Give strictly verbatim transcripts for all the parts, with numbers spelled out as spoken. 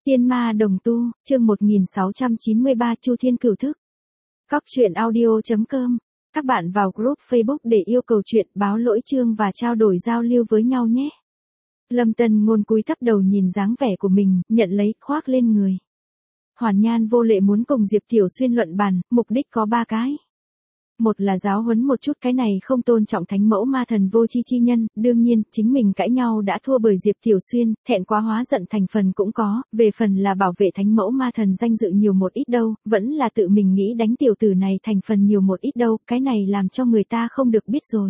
Tiên ma đồng tu, chương một nghìn sáu trăm chín mươi ba Chu Thiên Cửu Thức. Cóc truyện audio chấm com. Các bạn vào group Facebook để yêu cầu chuyện, báo lỗi chương và trao đổi giao lưu với nhau nhé. Lâm Tân Ngôn cúi thấp đầu nhìn dáng vẻ của mình, nhận lấy, khoác lên người. Hoàn Nhan Vô Lệ muốn cùng Diệp Tiểu Xuyên luận bàn, mục đích có ba cái. Một là giáo huấn một chút cái này không tôn trọng thánh mẫu ma thần vô chi chi nhân, đương nhiên, chính mình cãi nhau đã thua bởi Diệp Tiểu Xuyên, thẹn quá hóa giận thành phần cũng có, về phần là bảo vệ thánh mẫu ma thần danh dự nhiều một ít đâu, vẫn là tự mình nghĩ đánh tiểu tử này thành phần nhiều một ít đâu, cái này làm cho người ta không được biết rồi.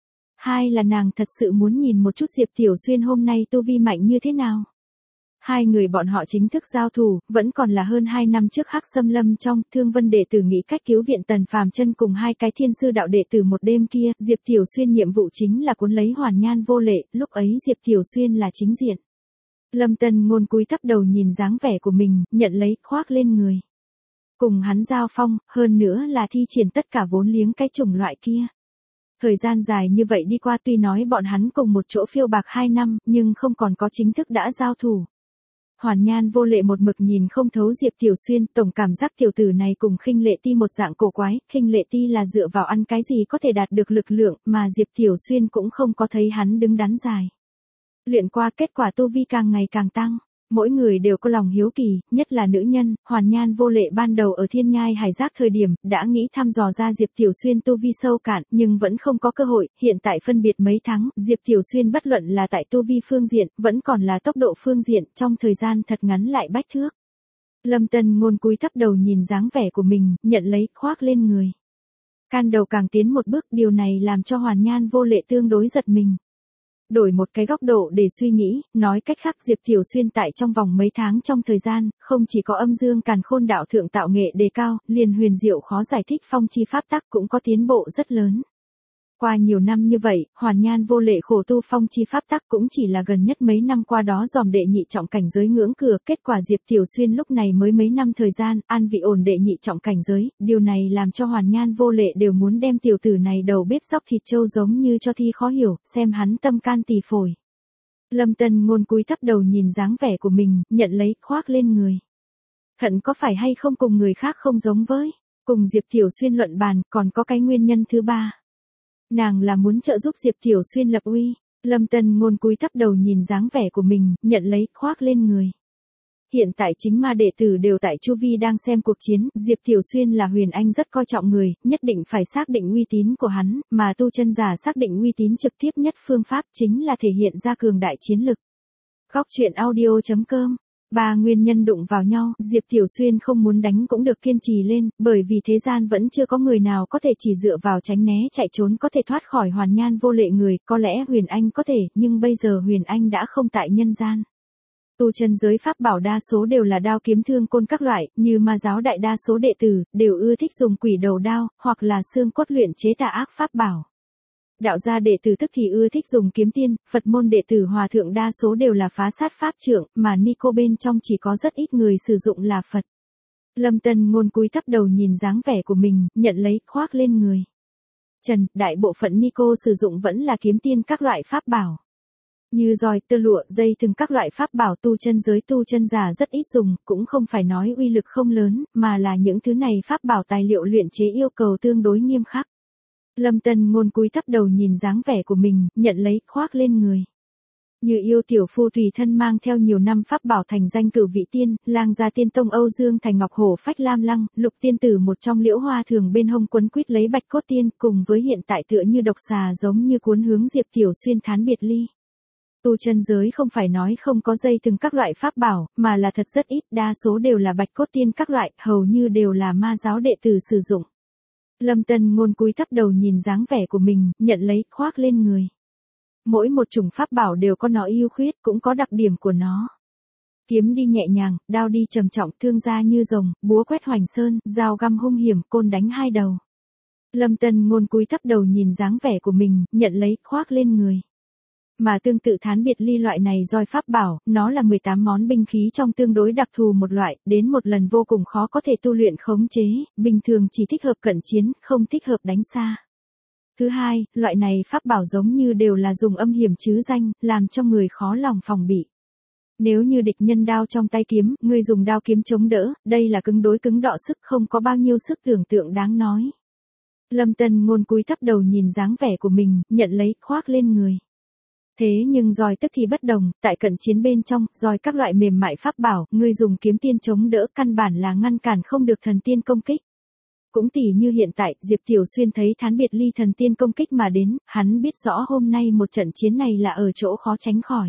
Hai là nàng thật sự muốn nhìn một chút Diệp Tiểu Xuyên hôm nay tu vi mạnh như thế nào. Hai người bọn họ chính thức giao thủ, vẫn còn là hơn hai năm trước Hắc Xâm Lâm trong, Thương Vân đệ tử nghĩ cách cứu viện Tần Phàm Chân cùng hai cái thiên sư đạo đệ tử một đêm kia, Diệp Tiểu Xuyên nhiệm vụ chính là cuốn lấy Hoàn Nhan Vô Lệ, lúc ấy Diệp Tiểu Xuyên là chính diện. Lâm Tân Ngôn cúi thấp đầu nhìn dáng vẻ của mình, nhận lấy, khoác lên người. Cùng hắn giao phong, hơn nữa là thi triển tất cả vốn liếng cái chủng loại kia. Thời gian dài như vậy đi qua tuy nói bọn hắn cùng một chỗ phiêu bạc hai năm, nhưng không còn có chính thức đã giao thủ. Hoàn Nhan Vô Lệ một mực nhìn không thấu Diệp Tiểu Xuyên, tổng cảm giác tiểu tử này cùng Khinh Lệ Ti một dạng cổ quái, Khinh Lệ Ti là dựa vào ăn cái gì có thể đạt được lực lượng, mà Diệp Tiểu Xuyên cũng không có thấy hắn đứng đắn dài. Luyện qua kết quả tu vi càng ngày càng tăng, mỗi người đều có lòng hiếu kỳ, nhất là nữ nhân, Hoàn Nhan Vô Lệ ban đầu ở Thiên Nhai Hải Giác thời điểm, đã nghĩ thăm dò ra Diệp Tiểu Xuyên tu vi sâu cạn, nhưng vẫn không có cơ hội, hiện tại phân biệt mấy tháng, Diệp Tiểu Xuyên bất luận là tại tu vi phương diện, vẫn còn là tốc độ phương diện, trong thời gian thật ngắn lại bách thước. Lâm Tân Ngôn cúi thấp đầu nhìn dáng vẻ của mình, nhận lấy, khoác lên người. Can đầu càng tiến một bước, điều này làm cho Hoàn Nhan Vô Lệ tương đối giật mình. Đổi một cái góc độ để suy nghĩ, nói cách khác Diệp Tiểu Xuyên tại trong vòng mấy tháng trong thời gian, không chỉ có âm dương càn khôn đạo thượng tạo nghệ đề cao, liền huyền diệu khó giải thích phong chi pháp tắc cũng có tiến bộ rất lớn. Qua nhiều năm như vậy, Hoàn Nhan Vô Lệ khổ tu phong chi pháp tắc cũng chỉ là gần nhất mấy năm qua đó dòm đệ nhị trọng cảnh giới ngưỡng cửa, kết quả Diệp Tiểu Xuyên lúc này mới mấy năm thời gian, an vị ổn đệ nhị trọng cảnh giới, điều này làm cho Hoàn Nhan Vô Lệ đều muốn đem tiểu tử này đầu bếp dóc thịt trâu giống như cho thi khó hiểu, xem hắn tâm can tỳ phổi. Lâm Tân Ngôn cúi thấp đầu nhìn dáng vẻ của mình, nhận lấy, khoác lên người. Hận có phải hay không cùng người khác không giống với, cùng Diệp Tiểu Xuyên luận bàn, còn có cái nguyên nhân thứ ba. Nàng là muốn trợ giúp Diệp Tiểu Xuyên lập uy. Lâm Tân Ngôn cúi thấp đầu nhìn dáng vẻ của mình, nhận lấy, khoác lên người. Hiện tại chính ma đệ tử đều tại Chu Vi đang xem cuộc chiến, Diệp Tiểu Xuyên là Huyền Anh rất coi trọng người, nhất định phải xác định uy tín của hắn, mà tu chân giả xác định uy tín trực tiếp nhất phương pháp chính là thể hiện ra cường đại chiến lực. Cóc truyện audio chấm com. Ba nguyên nhân đụng vào nhau, Diệp Tiểu Xuyên không muốn đánh cũng được kiên trì lên, bởi vì thế gian vẫn chưa có người nào có thể chỉ dựa vào tránh né chạy trốn có thể thoát khỏi Hoàn Nhan Vô Lệ người, có lẽ Huyền Anh có thể, nhưng bây giờ Huyền Anh đã không tại nhân gian. Tu chân giới pháp bảo đa số đều là đao kiếm thương côn các loại, như ma giáo đại đa số đệ tử, đều ưa thích dùng quỷ đầu đao, hoặc là xương cốt luyện chế tà ác pháp bảo. Đạo gia đệ tử tức thì ưa thích dùng kiếm tiên, Phật môn đệ tử hòa thượng đa số đều là phá sát pháp trượng, mà ni cô bên trong chỉ có rất ít người sử dụng là Phật. Lâm Tân Ngôn cúi thấp đầu nhìn dáng vẻ của mình, nhận lấy, khoác lên người. Trần, đại bộ phận ni cô sử dụng vẫn là kiếm tiên các loại pháp bảo. Như roi, tơ lụa, dây thừng các loại pháp bảo tu chân giới tu chân giả rất ít dùng, cũng không phải nói uy lực không lớn, mà là những thứ này pháp bảo tài liệu luyện chế yêu cầu tương đối nghiêm khắc. Lâm Tân Ngôn cúi thấp đầu nhìn dáng vẻ của mình, nhận lấy, khoác lên người. Như yêu tiểu phu tùy thân mang theo nhiều năm pháp bảo thành danh Cửu Vị Tiên, Lang Gia Tiên Tông Âu Dương Thành Ngọc Hổ Phách Lam Lăng, Lục Tiên Tử một trong Liễu Hoa Thường bên hông quấn quýt lấy Bạch Cốt Tiên, cùng với hiện tại tựa như độc xà giống như cuốn hướng Diệp Tiểu Xuyên thán biệt ly. Tu chân giới không phải nói không có dây thừng các loại pháp bảo, mà là thật rất ít, đa số đều là Bạch Cốt Tiên các loại, hầu như đều là ma giáo đệ tử sử dụng. Lâm Tân Ngôn cúi thấp đầu nhìn dáng vẻ của mình, nhận lấy, khoác lên người. Mỗi một chủng pháp bảo đều có nó ưu khuyết, cũng có đặc điểm của nó. Kiếm đi nhẹ nhàng, đao đi trầm trọng, thương ra như rồng, búa quét hoành sơn, dao găm hung hiểm, côn đánh hai đầu. Lâm Tân Ngôn cúi thấp đầu nhìn dáng vẻ của mình, nhận lấy, khoác lên người. Mà tương tự thán biệt ly loại này roi pháp bảo, nó là mười tám món binh khí trong tương đối đặc thù một loại, đến một lần vô cùng khó có thể tu luyện khống chế, bình thường chỉ thích hợp cận chiến, không thích hợp đánh xa. Thứ hai, loại này pháp bảo giống như đều là dùng âm hiểm chứ danh, làm cho người khó lòng phòng bị. Nếu như địch nhân đao trong tay kiếm, ngươi dùng đao kiếm chống đỡ, đây là cứng đối cứng đọ sức, không có bao nhiêu sức tưởng tượng đáng nói. Lâm Tân Ngôn cúi thấp đầu nhìn dáng vẻ của mình, nhận lấy, khoác lên người. Thế nhưng roi tức thì bất đồng, tại cận chiến bên trong, roi các loại mềm mại pháp bảo, ngươi dùng kiếm tiên chống đỡ, căn bản là ngăn cản không được thần tiên công kích. Cũng tỉ như hiện tại, Diệp Tiểu Xuyên thấy Thán Biệt Ly thần tiên công kích mà đến, hắn biết rõ hôm nay một trận chiến này là ở chỗ khó tránh khỏi.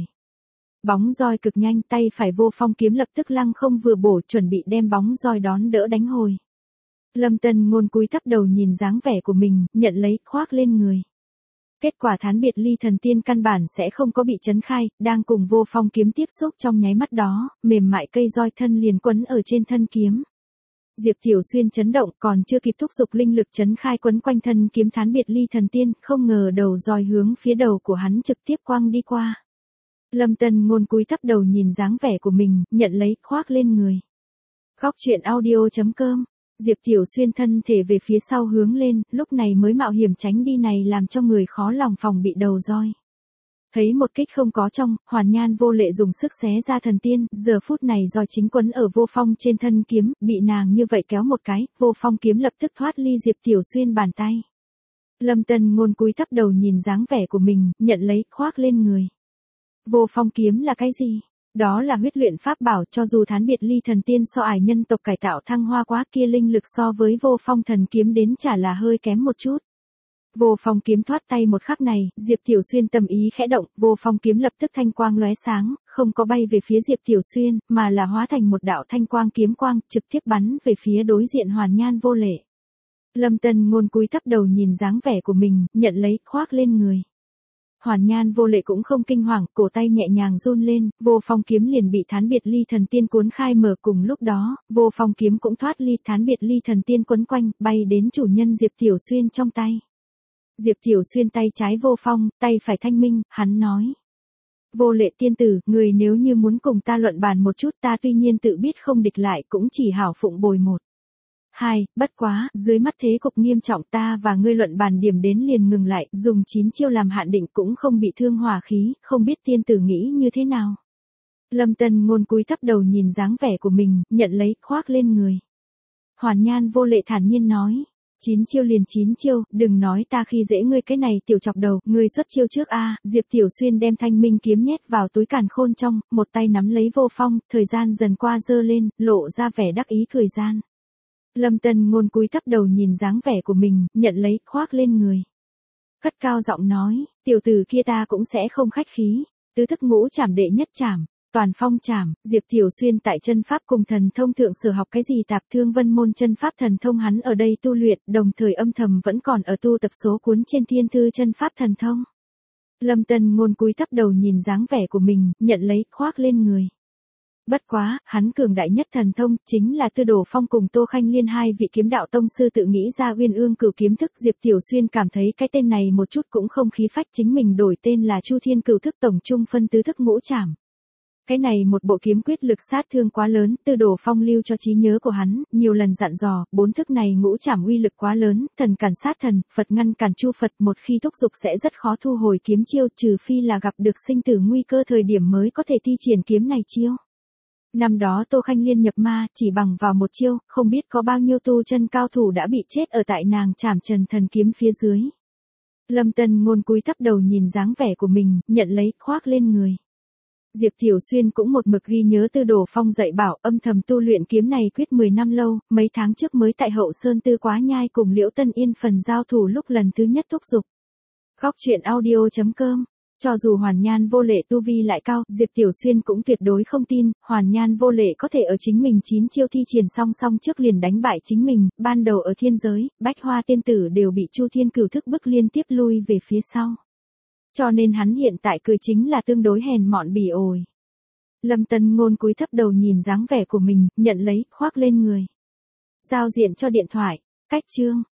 Bóng roi cực nhanh, tay phải Vô Phong kiếm lập tức lăng không vừa bổ, chuẩn bị đem bóng roi đón đỡ đánh hồi. Lâm Tân Ngôn cúi thấp đầu nhìn dáng vẻ của mình, nhận lấy, khoác lên người. Kết quả Thán Biệt Ly thần tiên căn bản sẽ không có bị chấn khai, đang cùng Vô Phong kiếm tiếp xúc trong nháy mắt đó, mềm mại cây roi thân liền quấn ở trên thân kiếm. Diệp Tiểu Xuyên chấn động, còn chưa kịp thúc giục linh lực chấn khai quấn quanh thân kiếm Thán Biệt Ly thần tiên, không ngờ đầu roi hướng phía đầu của hắn trực tiếp quăng đi qua. Lâm Tân Ngôn cúi thấp đầu nhìn dáng vẻ của mình, nhận lấy, khoác lên người. Góc truyện audio chấm com. Diệp Tiểu Xuyên thân thể về phía sau hướng lên, lúc này mới mạo hiểm tránh đi này làm cho người khó lòng phòng bị đầu roi. Thấy một kích không có trong, Hoàn Nhan Vô Lệ dùng sức xé ra thần tiên, giờ phút này roi chính quấn ở Vô Phong trên thân kiếm, bị nàng như vậy kéo một cái, Vô Phong kiếm lập tức thoát ly Diệp Tiểu Xuyên bàn tay. Lâm Tân Ngôn cúi thấp đầu nhìn dáng vẻ của mình, nhận lấy, khoác lên người. Vô Phong kiếm là cái gì? Đó là huyết luyện pháp bảo, cho dù Thán Biệt Ly thần tiên so ải nhân tộc cải tạo thăng hoa quá, kia linh lực so với Vô Phong thần kiếm đến chả là hơi kém một chút. Vô Phong kiếm thoát tay một khắc này, Diệp Tiểu Xuyên tâm ý khẽ động, Vô Phong kiếm lập tức thanh quang lóe sáng, không có bay về phía Diệp Tiểu Xuyên, mà là hóa thành một đạo thanh quang kiếm quang, trực tiếp bắn về phía đối diện Hoàn Nhan Vô Lệ. Lâm Tân Ngôn cúi thấp đầu nhìn dáng vẻ của mình, nhận lấy, khoác lên người. Hoàn Nhan Vô Lệ cũng không kinh hoàng, cổ tay nhẹ nhàng run lên, Vô Phong kiếm liền bị Thán Biệt Ly thần tiên cuốn khai mở, cùng lúc đó, Vô Phong kiếm cũng thoát ly Thán Biệt Ly thần tiên quấn quanh, bay đến chủ nhân Diệp Tiểu Xuyên trong tay. Diệp Tiểu Xuyên tay trái Vô Phong, tay phải Thanh Minh, hắn nói. Vô Lệ tiên tử, người nếu như muốn cùng ta luận bàn một chút, ta tuy nhiên tự biết không địch lại, cũng chỉ hảo phụng bồi một. Hai, bất quá, dưới mắt thế cục nghiêm trọng, ta và ngươi luận bàn điểm đến liền ngừng lại, dùng chín chiêu làm hạn định cũng không bị thương hòa khí, không biết tiên tử nghĩ như thế nào. Lâm Tân Ngôn cúi thấp đầu nhìn dáng vẻ của mình, nhận lấy, khoác lên người. Hoàn Nhan Vô Lệ thản nhiên nói. Chín chiêu liền chín chiêu, đừng nói ta khi dễ ngươi cái này tiểu chọc đầu, ngươi xuất chiêu trước a. Diệp Tiểu Xuyên đem Thanh Minh kiếm nhét vào túi càn khôn trong, một tay nắm lấy Vô Phong, thời gian dần qua dơ lên, lộ ra vẻ đắc ý cười gian. Lâm Tân Ngôn cúi thấp đầu nhìn dáng vẻ của mình, nhận lấy, khoác lên người. Cất cao giọng nói, tiểu tử kia ta cũng sẽ không khách khí. Tứ thức ngũ trảm đệ nhất trảm, toàn phong trảm. Diệp Tiểu Xuyên tại chân pháp cùng thần thông thượng sở học cái gì tạp thương vân môn chân pháp thần thông hắn ở đây tu luyện, đồng thời âm thầm vẫn còn ở tu tập số cuốn trên thiên thư chân pháp thần thông. Lâm Tân Ngôn cúi thấp đầu nhìn dáng vẻ của mình, nhận lấy, khoác lên người. Bất quá, hắn cường đại nhất thần thông, chính là Tư Đồ Phong cùng Tô Khanh Liên hai vị kiếm đạo tông sư tự nghĩ ra Uyên Ương Cửu kiếm thức. Diệp Tiểu Xuyên cảm thấy cái tên này một chút cũng không khí phách, chính mình đổi tên là Chu Thiên Cửu thức tổng trung phân tứ thức ngũ trảm. Cái này một bộ kiếm quyết lực sát thương quá lớn, Tư Đồ Phong lưu cho trí nhớ của hắn, nhiều lần dặn dò, bốn thức này ngũ trảm uy lực quá lớn, thần cản sát thần, Phật ngăn cản chu Phật, một khi thúc dục sẽ rất khó thu hồi kiếm chiêu, trừ phi là gặp được sinh tử nguy cơ thời điểm mới có thể thi triển kiếm này chiêu. Năm đó Tô Khanh Liên nhập ma, chỉ bằng vào một chiêu, không biết có bao nhiêu tu chân cao thủ đã bị chết ở tại nàng Trảm Trần thần kiếm phía dưới. Lâm Tân Ngôn cúi thấp đầu nhìn dáng vẻ của mình, nhận lấy, khoác lên người. Diệp Tiểu Xuyên cũng một mực ghi nhớ Tư Đồ Phong dạy bảo, âm thầm tu luyện kiếm này quyết mười năm lâu, mấy tháng trước mới tại Hậu Sơn Tư Quá Nhai cùng Liễu Tân Yên phần giao thủ lúc lần thứ nhất thúc giục. Góc truyện audio chấm com. Cho dù Hoàn Nhan Vô Lệ tu vi lại cao, Diệp Tiểu Xuyên cũng tuyệt đối không tin, Hoàn Nhan Vô Lệ có thể ở chính mình chín chiêu thi triển song song trước liền đánh bại chính mình, ban đầu ở thiên giới, Bách Hoa tiên tử đều bị Chu Thiên Cửu thức bức liên tiếp lui về phía sau. Cho nên hắn hiện tại cười chính là tương đối hèn mọn bỉ ổi. Lâm Tân Ngôn cúi thấp đầu nhìn dáng vẻ của mình, nhận lấy, khoác lên người. Giao diện cho điện thoại, cách chương.